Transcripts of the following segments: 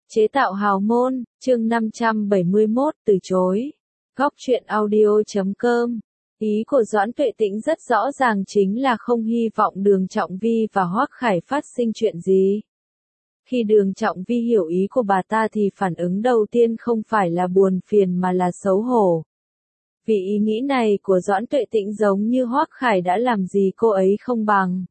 Chế tạo hào môn, chương 571, từ chối. Góc truyện audio.com. Ý của Doãn Tuệ Tĩnh rất rõ ràng chính là không hy vọng Đường Trọng Vi và Hoắc Khải phát sinh chuyện gì. Khi Đường Trọng Vi hiểu ý của bà ta thì phản ứng đầu tiên không phải là buồn phiền mà là xấu hổ. Vì ý nghĩ này của Doãn Tuệ Tĩnh giống như Hoắc Khải đã làm gì cô ấy không bằng.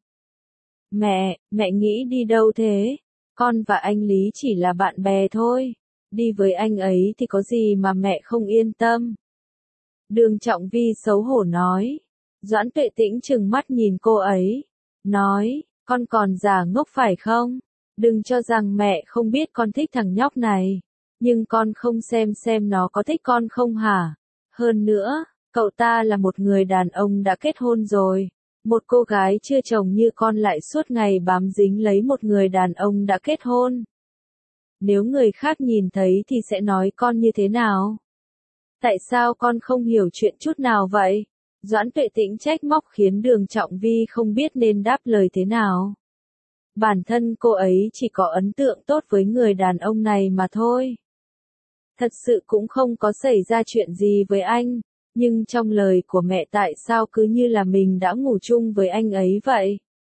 Mẹ nghĩ đi đâu thế? Con và anh Lý chỉ là bạn bè thôi. Đi với anh ấy thì có gì mà mẹ không yên tâm. Đường Trọng Vi xấu hổ nói. Doãn Tuệ Tĩnh trừng mắt nhìn cô ấy. Nói, con còn giả ngốc phải không? Đừng cho rằng mẹ không biết con thích thằng nhóc này. Nhưng con không xem nó có thích con không hả? Hơn nữa, cậu ta là một người đàn ông đã kết hôn rồi. Một cô gái chưa chồng như con lại suốt ngày bám dính lấy một người đàn ông đã kết hôn. Nếu người khác nhìn thấy thì sẽ nói con như thế nào? Tại sao con không hiểu chuyện chút nào vậy? Doãn Tuệ Tĩnh trách móc khiến Đường Trọng Vi không biết nên đáp lời thế nào. Bản thân cô ấy chỉ có ấn tượng tốt với người đàn ông này mà thôi. Thật sự cũng không có xảy ra chuyện gì với anh. Nhưng trong lời của mẹ tại sao cứ như là mình đã ngủ chung với anh ấy vậy?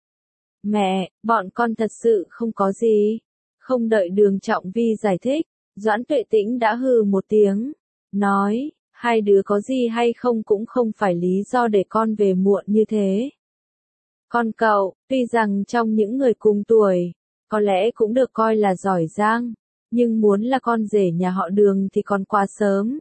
Mẹ, bọn con thật sự không có gì. Không đợi Đường Trọng Vi giải thích, Doãn Tuệ Tĩnh đã hừ một tiếng. Nói, hai đứa có gì hay không cũng không phải lý do để con về muộn như thế. Con cậu, tuy rằng trong những người cùng tuổi, có lẽ cũng được coi là giỏi giang, nhưng muốn là con rể nhà họ Đường thì còn quá sớm.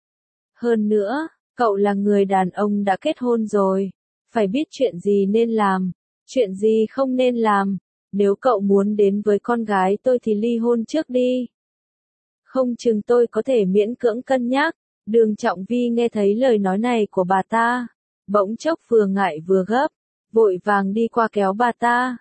Hơn nữa, cậu là người đàn ông đã kết hôn rồi, phải biết chuyện gì nên làm, chuyện gì không nên làm. Nếu cậu muốn đến với con gái tôi thì ly hôn trước đi. Không chừng tôi có thể miễn cưỡng cân nhắc. Đường Trọng Vi nghe thấy lời nói này của bà ta, bỗng chốc vừa ngại vừa gấp, vội vàng đi qua kéo bà ta.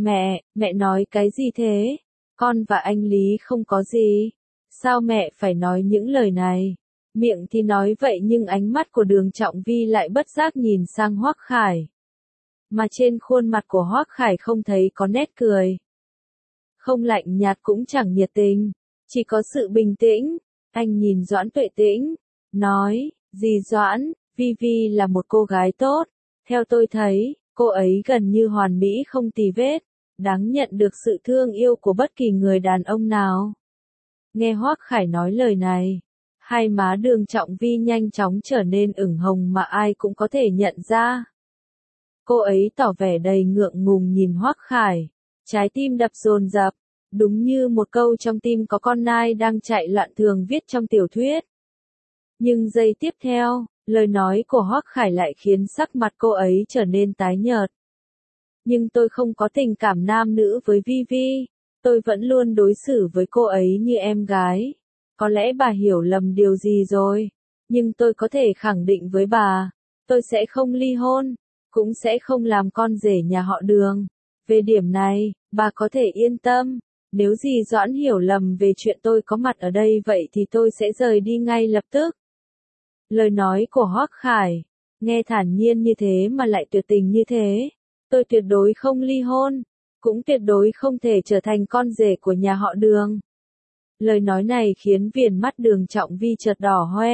Mẹ nói cái gì thế? Con và anh Lý không có gì. Sao mẹ phải nói những lời này? Miệng thì nói vậy nhưng ánh mắt của Đường Trọng Vi lại bất giác nhìn sang Hoắc Khải. Mà trên khuôn mặt của Hoắc Khải không thấy có nét cười. Không lạnh nhạt cũng chẳng nhiệt tình, chỉ có sự bình tĩnh. Anh nhìn Doãn Tuệ Tĩnh, nói, dì Doãn, Vi là một cô gái tốt. Theo tôi thấy, cô ấy gần như hoàn mỹ không tì vết, đáng nhận được sự thương yêu của bất kỳ người đàn ông nào. Nghe Hoắc Khải nói lời này, hai má Đường Trọng Vi nhanh chóng trở nên ửng hồng mà ai cũng có thể nhận ra. Cô ấy tỏ vẻ đầy ngượng ngùng nhìn Hoắc Khải, trái tim đập dồn dập, đúng như một câu trong tim có con nai đang chạy loạn thường viết trong tiểu thuyết. Nhưng giây tiếp theo, lời nói của Hoắc Khải lại khiến sắc mặt cô ấy trở nên tái nhợt. Nhưng tôi không có tình cảm nam nữ với Vi, tôi vẫn luôn đối xử với cô ấy như em gái. Có lẽ bà hiểu lầm điều gì rồi, nhưng tôi có thể khẳng định với bà, tôi sẽ không ly hôn, cũng sẽ không làm con rể nhà họ Đường. Về điểm này, bà có thể yên tâm, nếu dì Doãn hiểu lầm về chuyện tôi có mặt ở đây vậy thì tôi sẽ rời đi ngay lập tức. Lời nói của Hoắc Khải, nghe thản nhiên như thế mà lại tuyệt tình như thế. Tôi tuyệt đối không ly hôn, cũng tuyệt đối không thể trở thành con rể của nhà họ Đường. Lời nói này khiến viền mắt Đường Trọng Vi chợt đỏ hoe.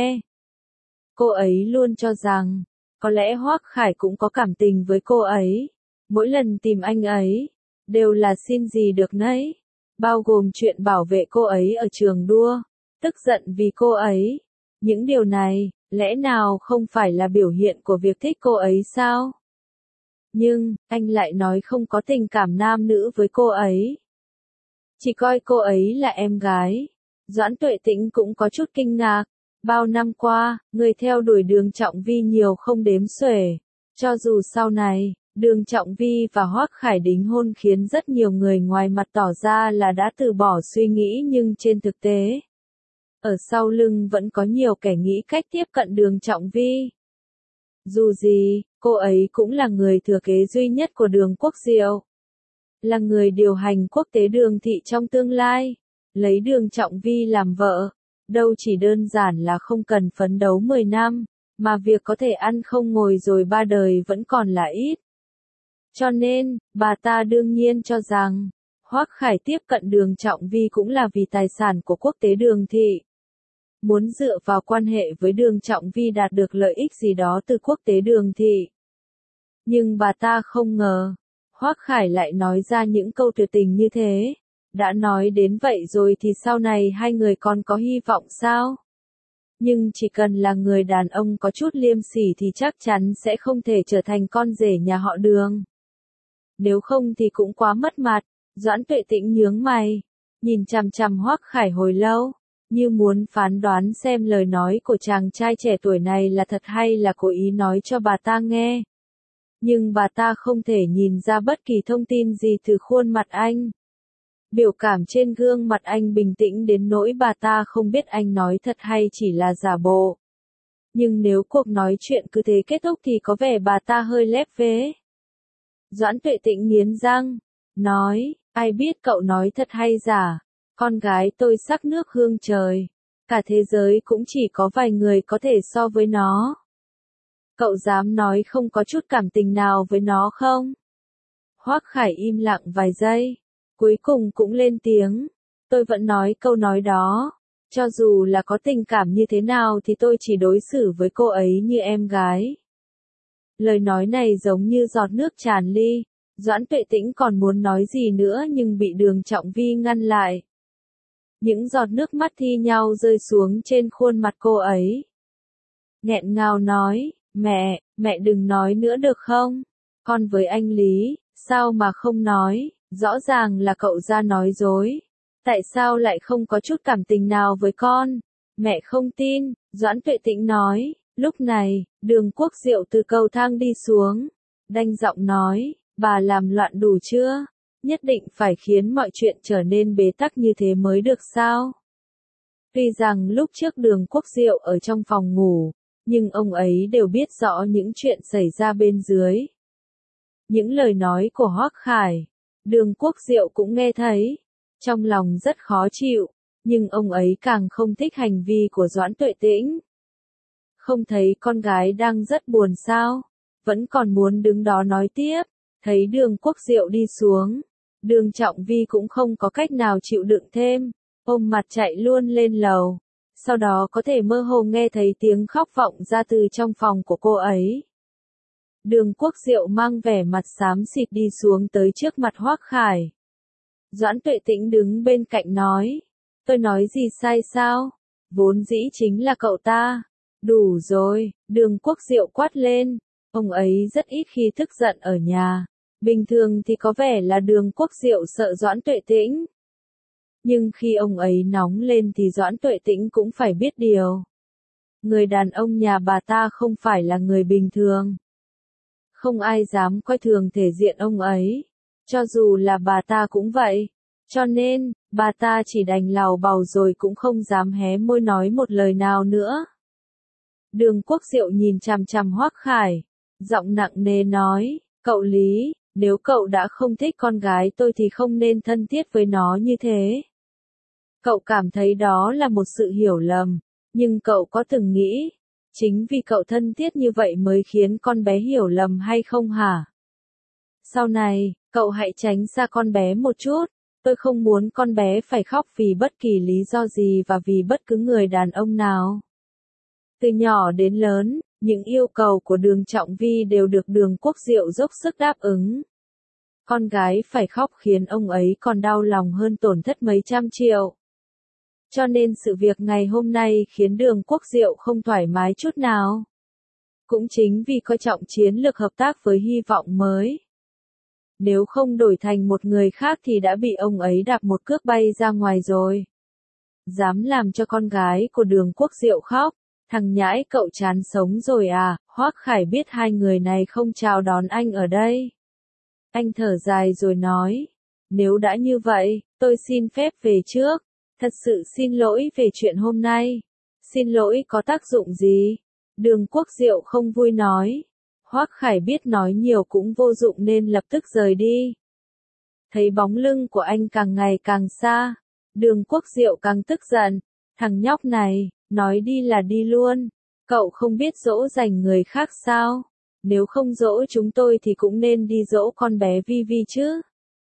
Cô ấy luôn cho rằng, có lẽ Hoắc Khải cũng có cảm tình với cô ấy. Mỗi lần tìm anh ấy, đều là xin gì được nấy. Bao gồm chuyện bảo vệ cô ấy ở trường đua, tức giận vì cô ấy. Những điều này, lẽ nào không phải là biểu hiện của việc thích cô ấy sao? Nhưng, anh lại nói không có tình cảm nam nữ với cô ấy. Chỉ coi cô ấy là em gái. Doãn Tuệ Tĩnh cũng có chút kinh ngạc. Bao năm qua, người theo đuổi Đường Trọng Vi nhiều không đếm xuể. Cho dù sau này, Đường Trọng Vi và Hoắc Khải đính hôn khiến rất nhiều người ngoài mặt tỏ ra là đã từ bỏ suy nghĩ nhưng trên thực tế, ở sau lưng vẫn có nhiều kẻ nghĩ cách tiếp cận Đường Trọng Vi. Dù gì, cô ấy cũng là người thừa kế duy nhất của Đường Quốc Diệu. Là người điều hành quốc tế Đường thị trong tương lai. Lấy Đường Trọng Vi làm vợ, đâu chỉ đơn giản là không cần phấn đấu 10 năm, mà việc có thể ăn không ngồi rồi 3 đời vẫn còn là ít. Cho nên, bà ta đương nhiên cho rằng, Hoắc Khải tiếp cận Đường Trọng Vi cũng là vì tài sản của quốc tế Đường thị. Muốn dựa vào quan hệ với Đường Trọng Vi đạt được lợi ích gì đó từ quốc tế Đường thị. Nhưng bà ta không ngờ, Hoắc Khải lại nói ra những câu tuyệt tình như thế. Đã nói đến vậy rồi thì sau này hai người còn có hy vọng sao? Nhưng chỉ cần là người đàn ông có chút liêm sỉ thì chắc chắn sẽ không thể trở thành con rể nhà họ Đường. Nếu không thì cũng quá mất mặt. Doãn Tuệ Tĩnh nhướng mày, nhìn chằm chằm Hoắc Khải hồi lâu, như muốn phán đoán xem lời nói của chàng trai trẻ tuổi này là thật hay là cố ý nói cho bà ta nghe. Nhưng bà ta không thể nhìn ra bất kỳ thông tin gì từ khuôn mặt anh. Biểu cảm trên gương mặt anh bình tĩnh đến nỗi bà ta không biết anh nói thật hay chỉ là giả bộ. Nhưng nếu cuộc nói chuyện cứ thế kết thúc thì có vẻ bà ta hơi lép vế. Doãn Tuệ Tĩnh nghiến răng, nói, ai biết cậu nói thật hay giả, con gái tôi sắc nước hương trời, cả thế giới cũng chỉ có vài người có thể so với nó. Cậu dám nói không có chút cảm tình nào với nó không? Hoắc Khải im lặng vài giây, cuối cùng cũng lên tiếng, tôi vẫn nói câu nói đó, cho dù là có tình cảm như thế nào thì tôi chỉ đối xử với cô ấy như em gái. Lời nói này giống như giọt nước tràn ly, Doãn Tuệ Tĩnh còn muốn nói gì nữa nhưng bị Đường Trọng Vi ngăn lại. Những giọt nước mắt thi nhau rơi xuống trên khuôn mặt cô ấy. Nghẹn ngào nói, mẹ đừng nói nữa được không? Con với anh Lý, sao mà không nói, rõ ràng là cậu ra nói dối. Tại sao lại không có chút cảm tình nào với con? Mẹ không tin, Doãn Tuệ Tĩnh nói. Lúc này, Đường Quốc Diệu từ cầu thang đi xuống, đanh giọng nói, bà làm loạn đủ chưa? Nhất định phải khiến mọi chuyện trở nên bế tắc như thế mới được sao? Tuy rằng lúc trước Đường Quốc Diệu ở trong phòng ngủ, nhưng ông ấy đều biết rõ những chuyện xảy ra bên dưới. Những lời nói của Hoắc Khải, Đường Quốc Diệu cũng nghe thấy, trong lòng rất khó chịu, nhưng ông ấy càng không thích hành vi của Doãn Tuệ Tĩnh. Không thấy con gái đang rất buồn sao, vẫn còn muốn đứng đó nói tiếp, thấy Đường Quốc Diệu đi xuống, Đường Trọng Vi cũng không có cách nào chịu đựng thêm, ôm mặt chạy luôn lên lầu, sau đó có thể mơ hồ nghe thấy tiếng khóc vọng ra từ trong phòng của cô ấy. Đường Quốc Diệu mang vẻ mặt xám xịt đi xuống tới trước mặt Hoắc Khải. Doãn Tuệ Tĩnh đứng bên cạnh nói, tôi nói gì sai sao, vốn dĩ chính là cậu ta. Đủ rồi, Đường Quốc Diệu quát lên, ông ấy rất ít khi tức giận ở nhà, bình thường thì có vẻ là Đường Quốc Diệu sợ Doãn Tuệ Tĩnh. Nhưng khi ông ấy nóng lên thì Doãn Tuệ Tĩnh cũng phải biết điều. Người đàn ông nhà bà ta không phải là người bình thường. Không ai dám coi thường thể diện ông ấy, cho dù là bà ta cũng vậy. Cho nên, bà ta chỉ đành lào bào rồi cũng không dám hé môi nói một lời nào nữa. Đường Quốc Diệu nhìn chằm chằm Hoắc Khải, giọng nặng nề nói, cậu Lý, nếu cậu đã không thích con gái tôi thì không nên thân thiết với nó như thế. Cậu cảm thấy đó là một sự hiểu lầm, nhưng cậu có từng nghĩ, chính vì cậu thân thiết như vậy mới khiến con bé hiểu lầm hay không hả? Sau này, cậu hãy tránh xa con bé một chút, tôi không muốn con bé phải khóc vì bất kỳ lý do gì và vì bất cứ người đàn ông nào. Từ nhỏ đến lớn, những yêu cầu của Đường Trọng Vi đều được Đường Quốc Diệu dốc sức đáp ứng. Con gái phải khóc khiến ông ấy còn đau lòng hơn tổn thất mấy trăm triệu. Cho nên sự việc ngày hôm nay khiến Đường Quốc Diệu không thoải mái chút nào. Cũng chính vì coi trọng chiến lược hợp tác với hy vọng mới. Nếu không đổi thành một người khác thì đã bị ông ấy đạp một cước bay ra ngoài rồi. Dám làm cho con gái của Đường Quốc Diệu khóc. Thằng nhãi cậu chán sống rồi à, Hoắc Khải biết hai người này không chào đón anh ở đây. Anh thở dài rồi nói, nếu đã như vậy, tôi xin phép về trước, thật sự xin lỗi về chuyện hôm nay. Xin lỗi có tác dụng gì? Đường Quốc Diệu không vui nói. Hoắc Khải biết nói nhiều cũng vô dụng nên lập tức rời đi. Thấy bóng lưng của anh càng ngày càng xa, Đường Quốc Diệu càng tức giận, thằng nhóc này. Nói đi là đi luôn, cậu không biết dỗ dành người khác sao? Nếu không dỗ chúng tôi thì cũng nên đi dỗ con bé Vi Vi chứ.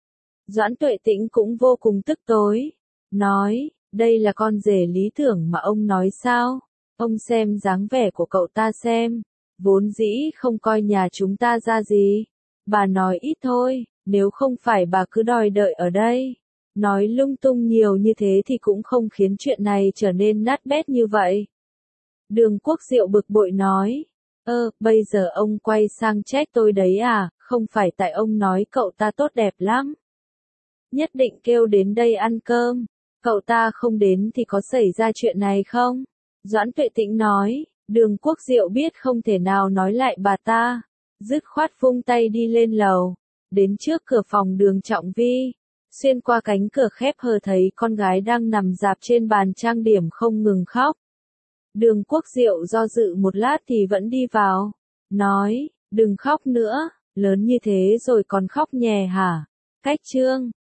Doãn Tuệ Tĩnh cũng vô cùng tức tối. Nói, đây là con rể lý tưởng mà ông nói sao? Ông xem dáng vẻ của cậu ta xem. Vốn dĩ không coi nhà chúng ta ra gì. Bà nói ít thôi, nếu không phải bà cứ đòi đợi ở đây. Nói lung tung nhiều như thế thì cũng không khiến chuyện này trở nên nát bét như vậy. Đường Quốc Diệu bực bội nói. Bây giờ ông quay sang trách tôi đấy à, không phải tại ông nói cậu ta tốt đẹp lắm. Nhất định kêu đến đây ăn cơm. Cậu ta không đến thì có xảy ra chuyện này không? Doãn Tuệ Tĩnh nói. Đường Quốc Diệu biết không thể nào nói lại bà ta. Dứt khoát vung tay đi lên lầu. Đến trước cửa phòng Đường Trọng Vi. Xuyên qua cánh cửa khép hờ thấy con gái đang nằm rạp trên bàn trang điểm không ngừng khóc. Đường Quốc Diệu do dự một lát thì vẫn đi vào. Nói, đừng khóc nữa, lớn như thế rồi còn khóc nhè hả? Cách trương.